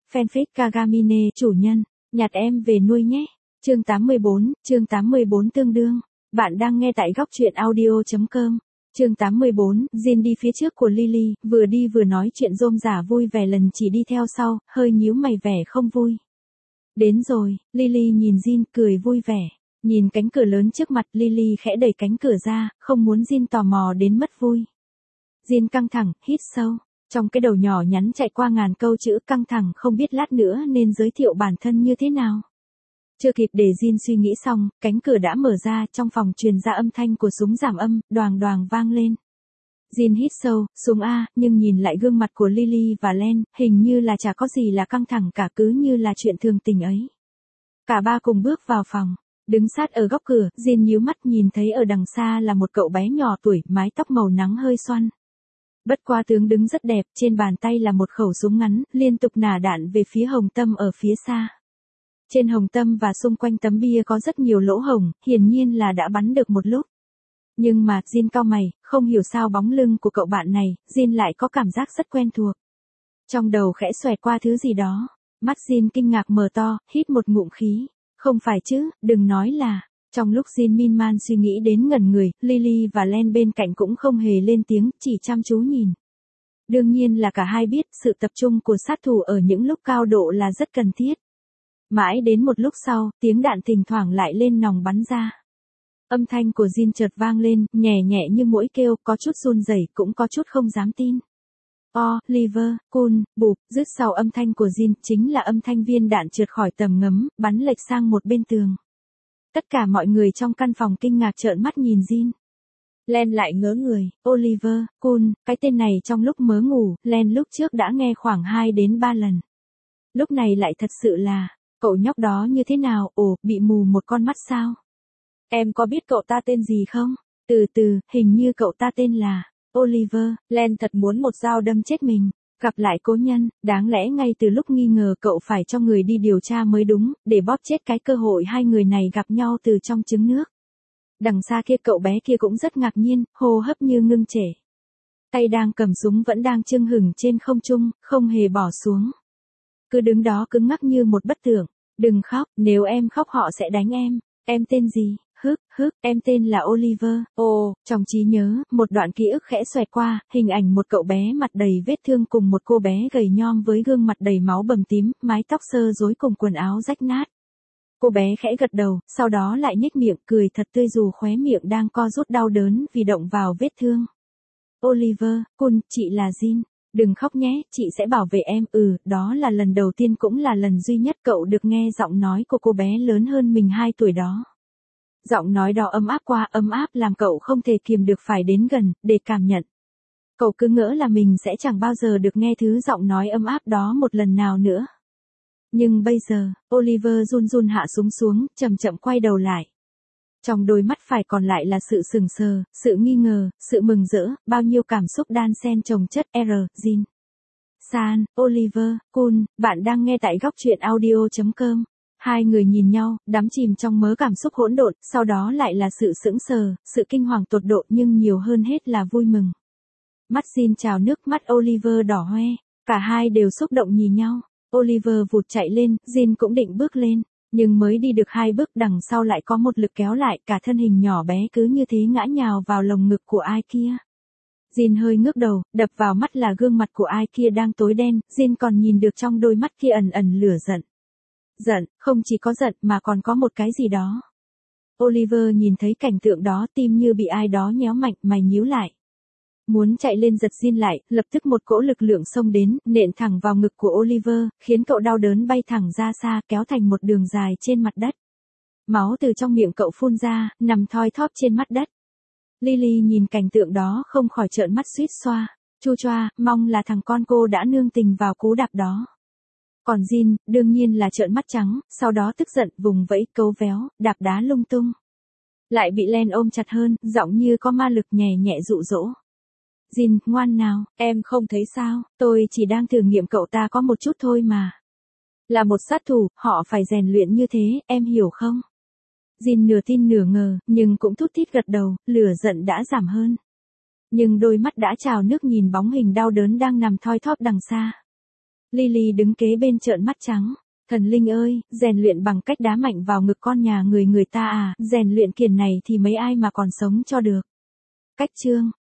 Fanfic Kagamine chủ nhân, nhặt em về nuôi nhé. Chương 84 tương đương. Bạn đang nghe tại góc truyện audio.com. Chương 84, Jin đi phía trước của Lily, vừa đi vừa nói chuyện rôm rả vui vẻ, lần chỉ đi theo sau, hơi nhíu mày vẻ không vui. Đến rồi, Lily nhìn Jin cười vui vẻ. Nhìn cánh cửa lớn trước mặt, Lily khẽ đẩy cánh cửa ra, không muốn Jin tò mò đến mất vui. Jin căng thẳng, hít sâu. Trong cái đầu nhỏ nhắn chạy qua ngàn câu chữ, căng thẳng không biết lát nữa nên giới thiệu bản thân như thế nào. Chưa kịp để Jin suy nghĩ xong, cánh cửa đã mở ra, trong phòng truyền ra âm thanh của súng giảm âm, đoàng đoàng vang lên. Jin hít sâu, súng A, nhưng nhìn lại gương mặt của Lily và Len, hình như là chả có gì là căng thẳng cả, cứ như là chuyện thường tình ấy. Cả ba cùng bước vào phòng. Đứng sát ở góc cửa, Jin nhíu mắt nhìn thấy ở đằng xa là một cậu bé nhỏ tuổi, mái tóc màu nắng hơi xoăn. Bất quá tướng đứng rất đẹp, trên bàn tay là một khẩu súng ngắn, liên tục nả đạn về phía hồng tâm ở phía xa. Trên hồng tâm và xung quanh tấm bia có rất nhiều lỗ hổng, hiển nhiên là đã bắn được một lúc. Nhưng mà, Jin cau mày, không hiểu sao bóng lưng của cậu bạn này, Jin lại có cảm giác rất quen thuộc. Trong đầu khẽ xoẹt qua thứ gì đó, mắt Jin kinh ngạc mở to, hít một ngụm khí. Không phải chứ, đừng nói là. Trong lúc Jin miên man suy nghĩ đến ngẩn người, Lily và Len bên cạnh cũng không hề lên tiếng, chỉ chăm chú nhìn. Đương nhiên là cả hai biết sự tập trung của sát thủ ở những lúc cao độ là rất cần thiết. Mãi đến một lúc sau, tiếng đạn thỉnh thoảng lại lên nòng bắn ra. Âm thanh của Jin chợt vang lên, nhẹ nhẹ như muỗi kêu, có chút run rẩy, cũng có chút không dám tin. Oliver, Kun, bụp, rứt sau âm thanh của Jin, chính là âm thanh viên đạn trượt khỏi tầm ngấm, bắn lệch sang một bên tường. Tất cả mọi người trong căn phòng kinh ngạc trợn mắt nhìn Jin. Len lại ngớ người, Oliver, Kun, cái tên này trong lúc mớ ngủ, Len lúc trước đã nghe khoảng 2 đến 3 lần. Lúc này lại thật sự là, cậu nhóc đó như thế nào, bị mù một con mắt sao? Em có biết cậu ta tên gì không? Từ từ, hình như cậu ta tên là Oliver. Len thật muốn một dao đâm chết mình. Gặp lại cố nhân, đáng lẽ ngay từ lúc nghi ngờ cậu phải cho người đi điều tra mới đúng, để bóp chết cái cơ hội hai người này gặp nhau từ trong trứng nước. Đằng xa kia cậu bé kia cũng rất ngạc nhiên, hô hấp như ngưng trệ. Tay đang cầm súng vẫn đang chưng hửng trên không trung, không hề bỏ xuống. Cứ đứng đó cứng ngắc như một bức tượng. Đừng khóc, nếu em khóc họ sẽ đánh em. Em tên gì? Em tên là Oliver. Trong trí nhớ, một đoạn ký ức khẽ xoẹt qua, hình ảnh một cậu bé mặt đầy vết thương cùng một cô bé gầy nhom với gương mặt đầy máu bầm tím, mái tóc xơ rối cùng quần áo rách nát. Cô bé khẽ gật đầu, sau đó lại nhếch miệng cười thật tươi dù khóe miệng đang co rút đau đớn vì động vào vết thương. Oliver, Kun, chị là Jin. Đừng khóc nhé, chị sẽ bảo vệ em. Đó là lần đầu tiên cũng là lần duy nhất cậu được nghe giọng nói của cô bé lớn hơn mình 2 tuổi đó. Giọng nói đó ấm áp quá ấm áp làm cậu không thể kiềm được phải đến gần, để cảm nhận. Cậu cứ ngỡ là mình sẽ chẳng bao giờ được nghe thứ giọng nói ấm áp đó một lần nào nữa. Nhưng bây giờ, Oliver run run hạ súng xuống, chậm chậm quay đầu lại. Trong đôi mắt phải còn lại là sự sừng sờ, sự nghi ngờ, sự mừng rỡ, bao nhiêu cảm xúc đan xen chồng chất. Jin. San, Oliver, Kun, bạn đang nghe tại góc truyện audio.com. Hai người nhìn nhau, đắm chìm trong mớ cảm xúc hỗn độn, sau đó lại là sự sững sờ, sự kinh hoàng tột độ nhưng nhiều hơn hết là vui mừng. Mắt Jin trào nước, mắt Oliver đỏ hoe, cả hai đều xúc động nhìn nhau. Oliver vụt chạy lên, Jin cũng định bước lên, nhưng mới đi được 2 bước đằng sau lại có một lực kéo lại, cả thân hình nhỏ bé cứ như thế ngã nhào vào lồng ngực của ai kia. Jin hơi ngước đầu, đập vào mắt là gương mặt của ai kia đang tối đen, Jin còn nhìn được trong đôi mắt kia ẩn ẩn lửa giận. Giận, không chỉ có giận mà còn có một cái gì đó. Oliver nhìn thấy cảnh tượng đó, tim như bị ai đó nhéo mạnh, mày nhíu lại. Muốn chạy lên giật Jin lại, lập tức một cỗ lực lượng xông đến, nện thẳng vào ngực của Oliver, khiến cậu đau đớn bay thẳng ra xa, kéo thành một đường dài trên mặt đất. Máu từ trong miệng cậu phun ra, nằm thoi thóp trên mặt đất. Lily nhìn cảnh tượng đó không khỏi trợn mắt suýt xoa. Chu choa, mong là thằng con cô đã nương tình vào cú đạp đó. Còn Jin, đương nhiên là trợn mắt trắng, sau đó tức giận, vùng vẫy, cấu véo, đạp đá lung tung. Lại bị Len ôm chặt hơn, giọng như có ma lực nhẹ nhẹ dụ dỗ. Jin, ngoan nào, em không thấy sao, tôi chỉ đang thử nghiệm cậu ta có một chút thôi mà. Là một sát thủ, họ phải rèn luyện như thế, em hiểu không? Jin nửa tin nửa ngờ, nhưng cũng thút thít gật đầu, lửa giận đã giảm hơn. Nhưng đôi mắt đã trào nước nhìn bóng hình đau đớn đang nằm thoi thóp đằng xa. Lily đứng kế bên trợn mắt trắng. Thần linh ơi, rèn luyện bằng cách đá mạnh vào ngực con nhà người ta à, rèn luyện kiểu này thì mấy ai mà còn sống cho được. Cách chương